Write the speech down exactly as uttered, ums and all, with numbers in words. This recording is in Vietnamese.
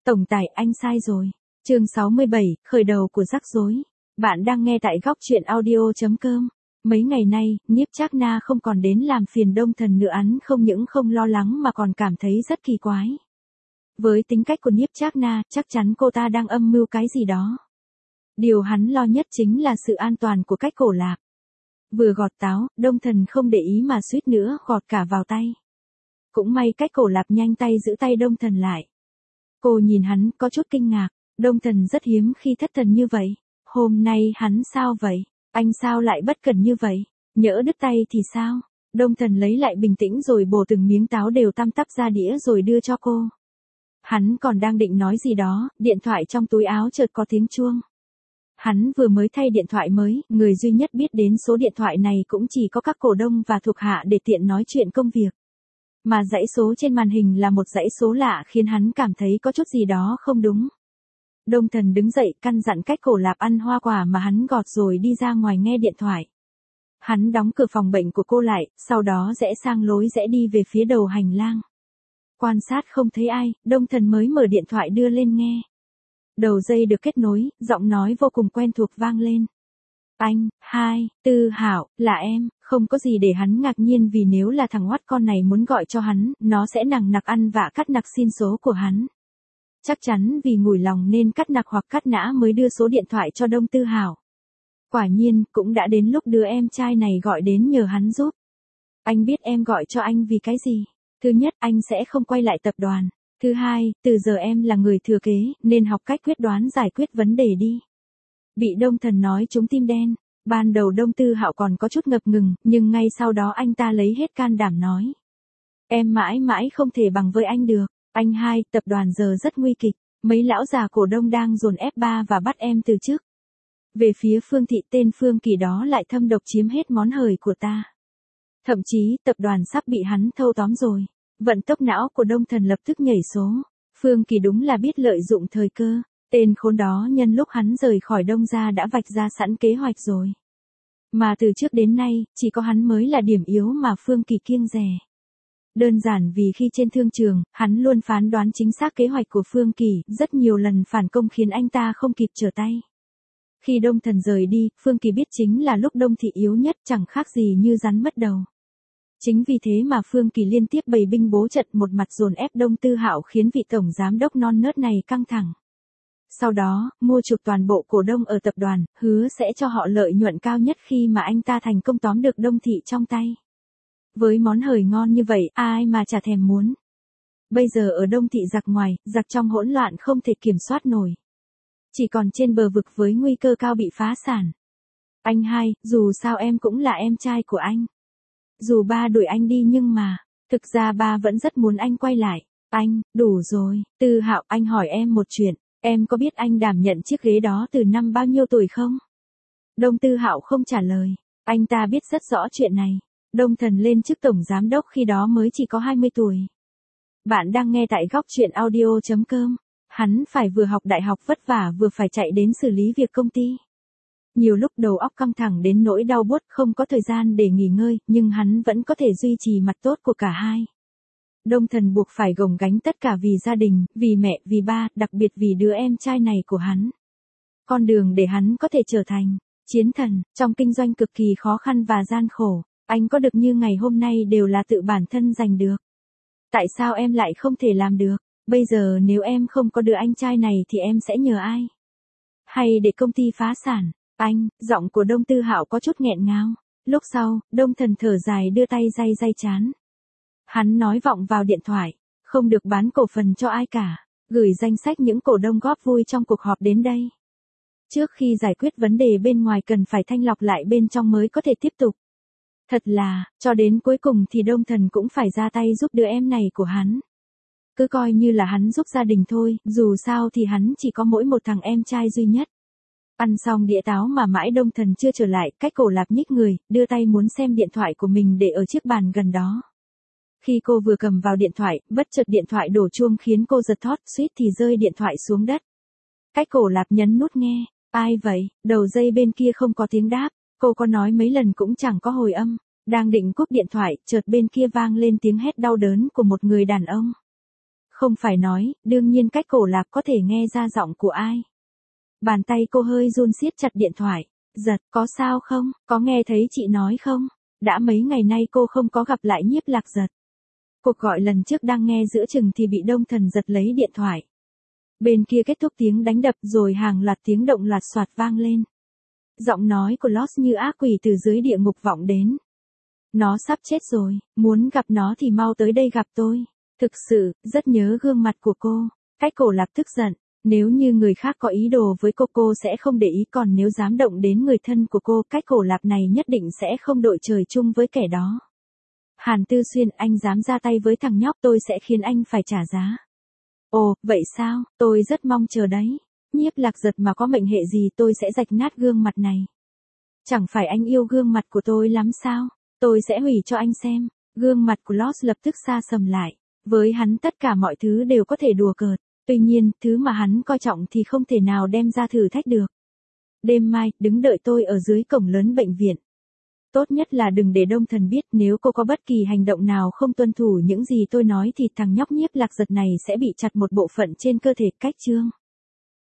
Tổng tài, anh sai rồi. Chương sáu mươi bảy, khởi đầu của rắc rối. Bạn đang nghe tại góc truyện audio chấm com. Mấy ngày nay, Nhiếp Trác Na không còn đến làm phiền Đông Thần nữa, hắn không những không lo lắng mà còn cảm thấy rất kỳ quái. Với tính cách của Nhiếp Trác Na, chắc chắn cô ta đang âm mưu cái gì đó. Điều hắn lo nhất chính là sự an toàn của Cách Cổ Lạp. Vừa gọt táo, Đông Thần không để ý mà suýt nữa gọt cả vào tay. Cũng may Cách Cổ Lạp nhanh tay giữ tay Đông Thần lại. Cô nhìn hắn có chút kinh ngạc, Đông Thần rất hiếm khi thất thần như vậy. Hôm nay hắn sao vậy? Anh sao lại bất cẩn như vậy? Nhỡ đứt tay thì sao? Đông Thần lấy lại bình tĩnh rồi bổ từng miếng táo đều tăm tắp ra đĩa rồi đưa cho cô. Hắn còn đang định nói gì đó, điện thoại trong túi áo chợt có tiếng chuông. Hắn vừa mới thay điện thoại mới, người duy nhất biết đến số điện thoại này cũng chỉ có các cổ đông và thuộc hạ để tiện nói chuyện công việc. Mà dãy số trên màn hình là một dãy số lạ khiến hắn cảm thấy có chút gì đó không đúng. Đông Thần đứng dậy căn dặn Cách Cổ Lạp ăn hoa quả mà hắn gọt rồi đi ra ngoài nghe điện thoại. Hắn đóng cửa phòng bệnh của cô lại, sau đó rẽ sang lối rẽ đi về phía đầu hành lang. Quan sát không thấy ai, Đông Thần mới mở điện thoại đưa lên nghe. Đầu dây được kết nối, giọng nói vô cùng quen thuộc vang lên. Anh, hai, Tư Hạo, là em, không có gì để hắn ngạc nhiên vì nếu là thằng oắt con này muốn gọi cho hắn, nó sẽ nằng nặc ăn vạ cắt nặc xin số của hắn. Chắc chắn vì ngủi lòng nên cắt nặc hoặc cắt nã mới đưa số điện thoại cho Đông Tư Hạo. Quả nhiên, cũng đã đến lúc đứa em trai này gọi đến nhờ hắn giúp. Anh biết em gọi cho anh vì cái gì? Thứ nhất, anh sẽ không quay lại tập đoàn. Thứ hai, từ giờ em là người thừa kế, nên học cách quyết đoán giải quyết vấn đề đi. Bị Đông Thần nói trúng tim đen. Ban đầu Đông Tư Hạo còn có chút ngập ngừng, nhưng ngay sau đó anh ta lấy hết can đảm nói. Em mãi mãi không thể bằng với anh được. Anh hai, tập đoàn giờ rất nguy kịch. Mấy lão già cổ đông đang dồn ép ba và bắt em từ chức. Về phía Phương Thị, tên Phương Kỳ đó lại thâm độc chiếm hết món hời của ta. Thậm chí, tập đoàn sắp bị hắn thâu tóm rồi. Vận tốc não của Đông Thần lập tức nhảy số. Phương Kỳ đúng là biết lợi dụng thời cơ. Tên khốn đó nhân lúc hắn rời khỏi Đông gia đã vạch ra sẵn kế hoạch rồi. Mà từ trước đến nay, chỉ có hắn mới là điểm yếu mà Phương Kỳ kiêng dè. Đơn giản vì khi trên thương trường, hắn luôn phán đoán chính xác kế hoạch của Phương Kỳ, rất nhiều lần phản công khiến anh ta không kịp trở tay. Khi Đông Thần rời đi, Phương Kỳ biết chính là lúc Đông Thị yếu nhất, chẳng khác gì như rắn mất đầu. Chính vì thế mà Phương Kỳ liên tiếp bày binh bố trận, một mặt dồn ép Đông Tư Hạo khiến vị tổng giám đốc non nớt này căng thẳng. Sau đó, mua chuộc toàn bộ cổ đông ở tập đoàn, hứa sẽ cho họ lợi nhuận cao nhất khi mà anh ta thành công tóm được Đông Thị trong tay. Với món hời ngon như vậy, ai mà chả thèm muốn. Bây giờ ở Đông Thị giặc ngoài, giặc trong hỗn loạn không thể kiểm soát nổi. Chỉ còn trên bờ vực với nguy cơ cao bị phá sản. Anh hai, dù sao em cũng là em trai của anh. Dù ba đuổi anh đi nhưng mà, thực ra ba vẫn rất muốn anh quay lại. Anh, đủ rồi. Tư Hạo, anh hỏi em một chuyện. Em có biết anh đảm nhận chiếc ghế đó từ năm bao nhiêu tuổi không? Đông Tư Hạo không trả lời. Anh ta biết rất rõ chuyện này. Đông Thần lên chức tổng giám đốc khi đó mới chỉ có hai mươi tuổi. Bạn đang nghe tại góc truyện audio chấm com. Hắn phải vừa học đại học vất vả vừa phải chạy đến xử lý việc công ty. Nhiều lúc đầu óc căng thẳng đến nỗi đau buốt, không có thời gian để nghỉ ngơi, nhưng hắn vẫn có thể duy trì mặt tốt của cả hai. Đông Thần buộc phải gồng gánh tất cả vì gia đình, vì mẹ, vì ba, đặc biệt vì đứa em trai này của hắn. Con đường để hắn có thể trở thành chiến thần, trong kinh doanh cực kỳ khó khăn và gian khổ, anh có được như ngày hôm nay đều là tự bản thân giành được. Tại sao em lại không thể làm được? Bây giờ nếu em không có đứa anh trai này thì em sẽ nhờ ai? Hay để công ty phá sản? Anh, giọng của Đông Tư Hạo có chút nghẹn ngào. Lúc sau, Đông Thần thở dài đưa tay day day trán. Hắn nói vọng vào điện thoại, không được bán cổ phần cho ai cả, gửi danh sách những cổ đông góp vui trong cuộc họp đến đây. Trước khi giải quyết vấn đề bên ngoài cần phải thanh lọc lại bên trong mới có thể tiếp tục. Thật là, cho đến cuối cùng thì Đông Thần cũng phải ra tay giúp đứa em này của hắn. Cứ coi như là hắn giúp gia đình thôi, dù sao thì hắn chỉ có mỗi một thằng em trai duy nhất. Ăn xong đĩa táo mà mãi Đông Thần chưa trở lại, Cách Cổ Lạp nhích người, đưa tay muốn xem điện thoại của mình để ở chiếc bàn gần đó. Khi cô vừa cầm vào điện thoại, bất chợt điện thoại đổ chuông khiến cô giật thót, suýt thì rơi điện thoại xuống đất. Cách Cổ Lạp nhấn nút nghe. Ai vậy? Đầu dây bên kia không có tiếng đáp, cô có nói mấy lần cũng chẳng có hồi âm. Đang định cúp điện thoại, chợt bên kia vang lên tiếng hét đau đớn của một người đàn ông. Không phải nói, đương nhiên cách cổ lạc có thể nghe ra giọng của ai. Bàn tay cô hơi run siết chặt điện thoại. Giật, có sao không, có nghe thấy chị nói không? Đã mấy ngày nay cô không có gặp lại Nhiếp Lạc Giật. Cuộc gọi lần trước đang nghe giữa chừng thì bị Đông Thần giật lấy điện thoại. Bên kia kết thúc tiếng đánh đập rồi hàng loạt tiếng động loạt soạt vang lên. Giọng nói của Lost như ác quỷ từ dưới địa ngục vọng đến. Nó sắp chết rồi, muốn gặp nó thì mau tới đây gặp tôi. Thực sự, rất nhớ gương mặt của cô. Cách cổ lạc tức giận. Nếu như người khác có ý đồ với cô cô sẽ không để ý, còn nếu dám động đến người thân của cô, cách cổ lạp này nhất định sẽ không đội trời chung với kẻ đó. Hàn Tư Xuyên, anh dám ra tay với thằng nhóc tôi sẽ khiến anh phải trả giá. Ồ, vậy sao, tôi rất mong chờ đấy. Nhiếp Lạc Giật mà có mệnh hệ gì tôi sẽ rạch nát gương mặt này. Chẳng phải anh yêu gương mặt của tôi lắm sao, tôi sẽ hủy cho anh xem. Gương mặt của Lost lập tức xa sầm lại. Với hắn tất cả mọi thứ đều có thể đùa cợt. Tuy nhiên, thứ mà hắn coi trọng thì không thể nào đem ra thử thách được. Đêm mai, đứng đợi tôi ở dưới cổng lớn bệnh viện. Tốt nhất là đừng để Đông Thần biết, nếu cô có bất kỳ hành động nào không tuân thủ những gì tôi nói thì thằng nhóc Nhiếp Lạc Giật này sẽ bị chặt một bộ phận trên cơ thể. Cách chương